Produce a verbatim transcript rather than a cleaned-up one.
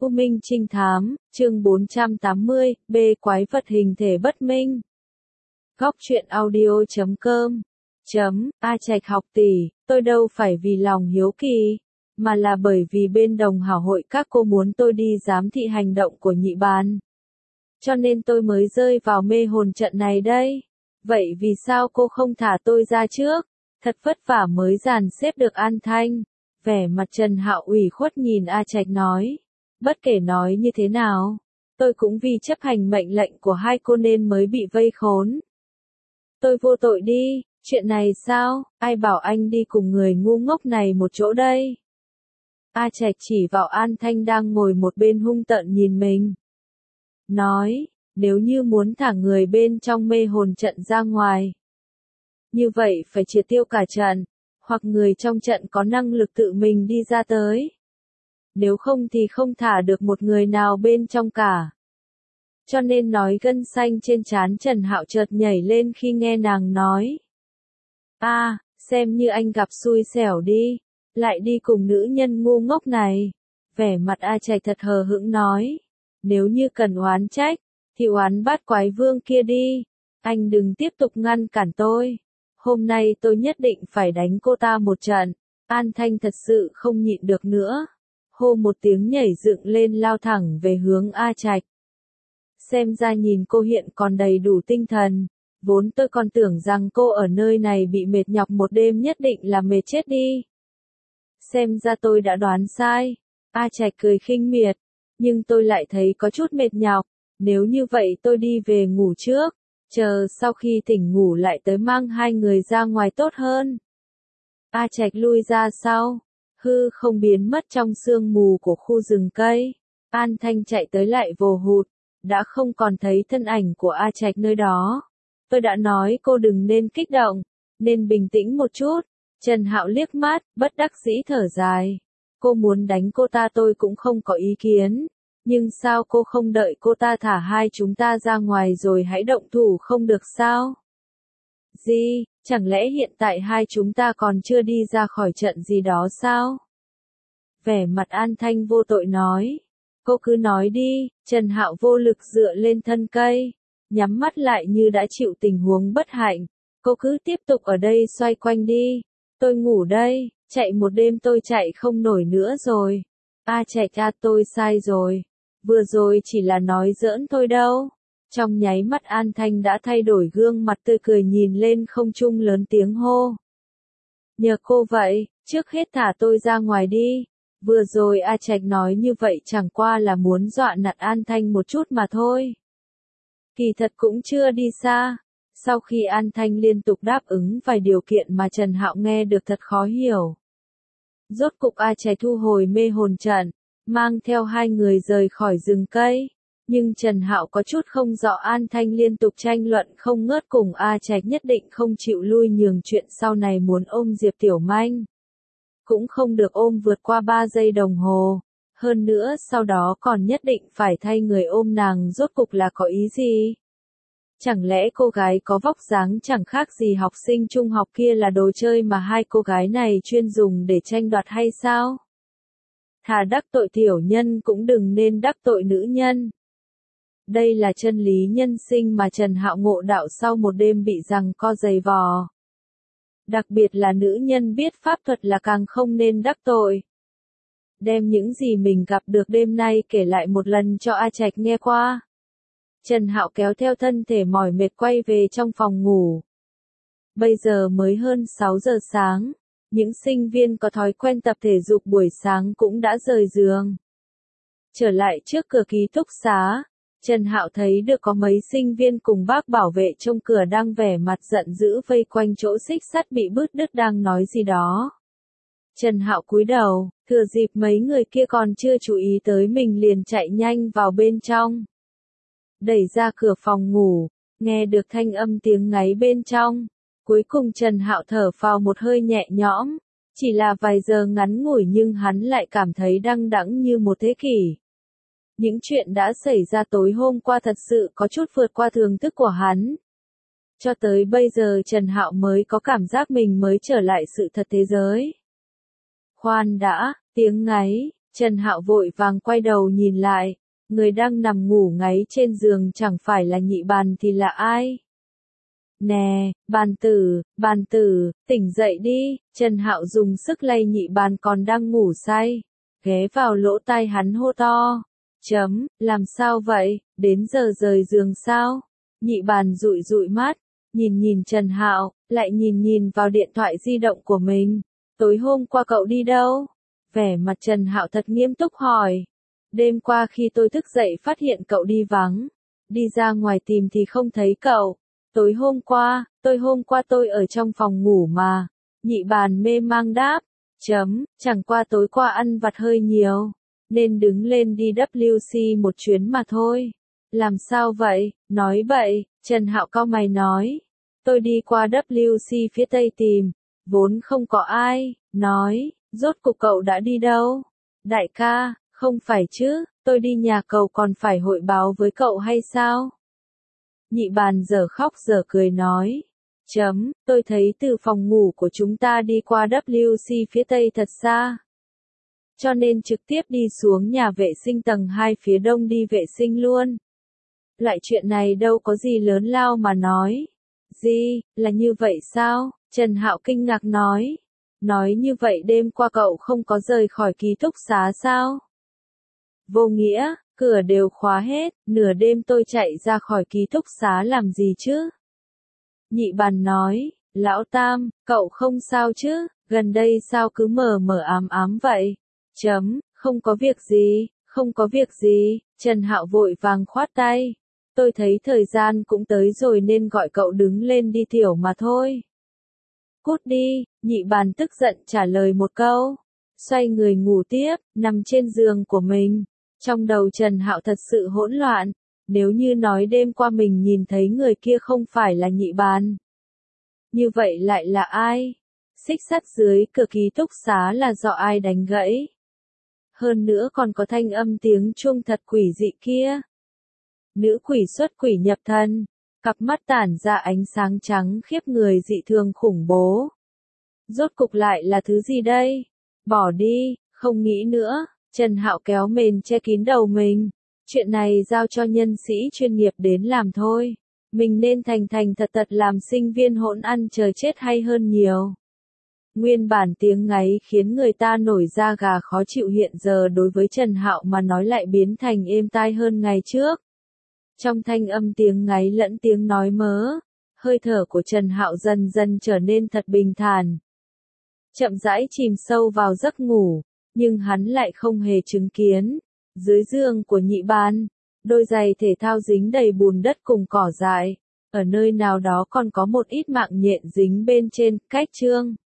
U Minh Trinh Thám, chương bốn trăm tám mươi, B quái vật hình thể bất minh. Góc truyện audio chấm com chấm A Trạch học tỷ, tôi đâu phải vì lòng hiếu kỳ, mà là bởi vì bên đồng hảo hội các cô muốn tôi đi giám thị hành động của nhị bàn. Cho nên tôi mới rơi vào mê hồn trận này đây. Vậy vì sao cô không thả tôi ra trước? Thật vất vả mới dàn xếp được An Thanh. Vẻ mặt Trần Hạo ủy khuất nhìn A Trạch nói. Bất kể nói như thế nào, tôi cũng vì chấp hành mệnh lệnh của hai cô nên mới bị vây khốn. Tôi vô tội đi, chuyện này sao, ai bảo anh đi cùng người ngu ngốc này một chỗ đây? A Trạch chỉ vào An Thanh đang ngồi một bên hung tợn nhìn mình. Nói, nếu như muốn thả người bên trong mê hồn trận ra ngoài, như vậy phải triệt tiêu cả trận, hoặc người trong trận có năng lực tự mình đi ra tới. Nếu không thì không thả được một người nào bên trong cả. Cho nên nói gân xanh trên trán Trần Hạo chợt nhảy lên khi nghe nàng nói. A, à, xem như anh gặp xui xẻo đi, lại đi cùng nữ nhân ngu ngốc này. Vẻ mặt A Trạch thật hờ hững nói. Nếu như cần oán trách, thì oán bát quái vương kia đi. Anh đừng tiếp tục ngăn cản tôi. Hôm nay tôi nhất định phải đánh cô ta một trận. An Thanh thật sự không nhịn được nữa. Hô một tiếng nhảy dựng lên lao thẳng về hướng A Trạch. Xem ra nhìn cô hiện còn đầy đủ tinh thần. Vốn tôi còn tưởng rằng cô ở nơi này bị mệt nhọc một đêm nhất định là mệt chết đi. Xem ra tôi đã đoán sai. A Trạch cười khinh miệt. Nhưng tôi lại thấy có chút mệt nhọc. Nếu như vậy tôi đi về ngủ trước. Chờ sau khi tỉnh ngủ lại tới mang hai người ra ngoài tốt hơn. A Trạch lui ra sau. Hư không biến mất trong sương mù của khu rừng cây. An Thanh chạy tới lại vồ hụt. Đã không còn thấy thân ảnh của A Trạch nơi đó. Tôi đã nói cô đừng nên kích động. Nên bình tĩnh một chút. Trần Hạo liếc mắt, bất đắc dĩ thở dài. Cô muốn đánh cô ta tôi cũng không có ý kiến. Nhưng sao cô không đợi cô ta thả hai chúng ta ra ngoài rồi hãy động thủ không được sao? Gì, chẳng lẽ hiện tại hai chúng ta còn chưa đi ra khỏi trận gì đó sao? Vẻ mặt An Thanh vô tội nói. Cô cứ nói đi, Trần Hạo vô lực dựa lên thân cây. Nhắm mắt lại như đã chịu tình huống bất hạnh. Cô cứ tiếp tục ở đây xoay quanh đi. Tôi ngủ đây, chạy một đêm tôi chạy không nổi nữa rồi. A Trạch à, tôi sai rồi. Vừa rồi chỉ là nói giỡn thôi đâu. Trong nháy mắt An Thanh đã thay đổi gương mặt tươi cười nhìn lên không trung lớn tiếng hô. Nhờ cô vậy, trước hết thả tôi ra ngoài đi. Vừa rồi A Trạch nói như vậy chẳng qua là muốn dọa nạt An Thanh một chút mà thôi. Kỳ thật cũng chưa đi xa. Sau khi An Thanh liên tục đáp ứng vài điều kiện mà Trần Hạo nghe được thật khó hiểu. Rốt cục A Trạch thu hồi mê hồn trận, mang theo hai người rời khỏi rừng cây. Nhưng Trần Hạo có chút không rõ An Thanh liên tục tranh luận không ngớt cùng A Trạch nhất định không chịu lui nhường chuyện sau này muốn ôm Diệp Tiểu Manh. Cũng không được ôm vượt qua ba giây đồng hồ. Hơn nữa sau đó còn nhất định phải thay người ôm nàng rốt cục là có ý gì? Chẳng lẽ cô gái có vóc dáng chẳng khác gì học sinh trung học kia là đồ chơi mà hai cô gái này chuyên dùng để tranh đoạt hay sao? Thà đắc tội tiểu nhân cũng đừng nên đắc tội nữ nhân. Đây là chân lý nhân sinh mà Trần Hạo ngộ đạo sau một đêm bị giằng co giày vò. Đặc biệt là nữ nhân biết pháp thuật là càng không nên đắc tội. Đem những gì mình gặp được đêm nay kể lại một lần cho A Trạch nghe qua. Trần Hạo kéo theo thân thể mỏi mệt quay về trong phòng ngủ. Bây giờ mới hơn sáu giờ sáng. Những sinh viên có thói quen tập thể dục buổi sáng cũng đã rời giường. Trở lại trước cửa ký túc xá, Trần Hạo thấy được có mấy sinh viên cùng bác bảo vệ trong cửa đang vẻ mặt giận dữ vây quanh chỗ xích sắt bị bứt đứt đang nói gì đó. Trần Hạo cúi đầu, thừa dịp mấy người kia còn chưa chú ý tới mình liền chạy nhanh vào bên trong. Đẩy ra cửa phòng ngủ, nghe được thanh âm tiếng ngáy bên trong. Cuối cùng Trần Hạo thở phào một hơi nhẹ nhõm, chỉ là vài giờ ngắn ngủi nhưng hắn lại cảm thấy đăng đẵng như một thế kỷ. Những chuyện đã xảy ra tối hôm qua thật sự có chút vượt qua thường thức của hắn. Cho tới bây giờ Trần Hạo mới có cảm giác mình mới trở lại sự thật thế giới. Khoan đã, tiếng ngáy, Trần Hạo vội vàng quay đầu nhìn lại, người đang nằm ngủ ngáy trên giường chẳng phải là Nhị Bàn thì là ai? Nè, Bàn tử, Bàn tử, tỉnh dậy đi. Trần Hạo dùng sức lay Nhị Bàn còn đang ngủ say, ghé vào lỗ tai hắn hô to. Chấm, làm sao vậy, đến giờ rời giường sao? Nhị Bàn dụi dụi mắt, nhìn nhìn Trần Hạo, lại nhìn nhìn vào điện thoại di động của mình. Tối hôm qua cậu đi đâu? Vẻ mặt Trần Hạo thật nghiêm túc hỏi. Đêm qua khi tôi thức dậy phát hiện cậu đi vắng. Đi ra ngoài tìm thì không thấy cậu. Tối hôm qua, tôi hôm qua tôi ở trong phòng ngủ mà. Nhị Bàn mê mang đáp. Chấm, chẳng qua tối qua ăn vặt hơi nhiều, nên đứng lên đi vê kép xê một chuyến mà thôi. Làm sao vậy? Nói bậy. Trần Hạo cau mày nói. Tôi đi qua vê kép xê phía tây tìm, vốn không có ai. Nói, rốt cuộc cậu đã đi đâu? Đại ca, không phải chứ, tôi đi nhà cậu còn phải hội báo với cậu hay sao? Nhị Bàn giờ khóc giờ cười nói. Chấm, tôi thấy từ phòng ngủ của chúng ta đi qua vê kép xê phía tây thật xa. Cho nên trực tiếp đi xuống nhà vệ sinh tầng hai phía đông đi vệ sinh luôn. Loại chuyện này đâu có gì lớn lao mà nói. Gì, là như vậy sao? Trần Hạo kinh ngạc nói. Nói như vậy đêm qua cậu không có rời khỏi ký túc xá sao? Vô nghĩa, cửa đều khóa hết, nửa đêm tôi chạy ra khỏi ký túc xá làm gì chứ? Nhị Bàn nói, Lão Tam, cậu không sao chứ, gần đây sao cứ mờ mờ ám ám vậy? Chấm, không có việc gì, không có việc gì. Trần Hạo vội vàng khoát tay. Tôi thấy thời gian cũng tới rồi nên gọi cậu đứng lên đi tiểu mà thôi. Cút đi. Nhị Bàn tức giận trả lời một câu. Xoay người ngủ tiếp, nằm trên giường của mình. Trong đầu Trần Hạo thật sự hỗn loạn. Nếu như nói đêm qua mình nhìn thấy người kia không phải là Nhị Bàn, như vậy lại là ai? Xích sắt dưới cửa ký túc xá là do ai đánh gãy? Hơn nữa còn có thanh âm tiếng chuông thật quỷ dị kia. Nữ quỷ xuất quỷ nhập thân, cặp mắt tản ra ánh sáng trắng khiếp người dị thường khủng bố. Rốt cục lại là thứ gì đây? Bỏ đi, không nghĩ nữa. Trần Hạo kéo mền che kín đầu mình. Chuyện này giao cho nhân sĩ chuyên nghiệp đến làm thôi. Mình nên thành thành thật thật làm sinh viên hỗn ăn chờ chết hay hơn nhiều. Nguyên bản tiếng ngáy khiến người ta nổi da gà khó chịu hiện giờ đối với Trần Hạo mà nói lại biến thành êm tai hơn ngày trước. Trong thanh âm tiếng ngáy lẫn tiếng nói mớ, hơi thở của Trần Hạo dần dần trở nên thật bình thản. Chậm rãi chìm sâu vào giấc ngủ, nhưng hắn lại không hề chứng kiến. Dưới giường của Nhị Bàn, đôi giày thể thao dính đầy bùn đất cùng cỏ dại. Ở nơi nào đó còn có một ít mạng nhện dính bên trên, cách chương.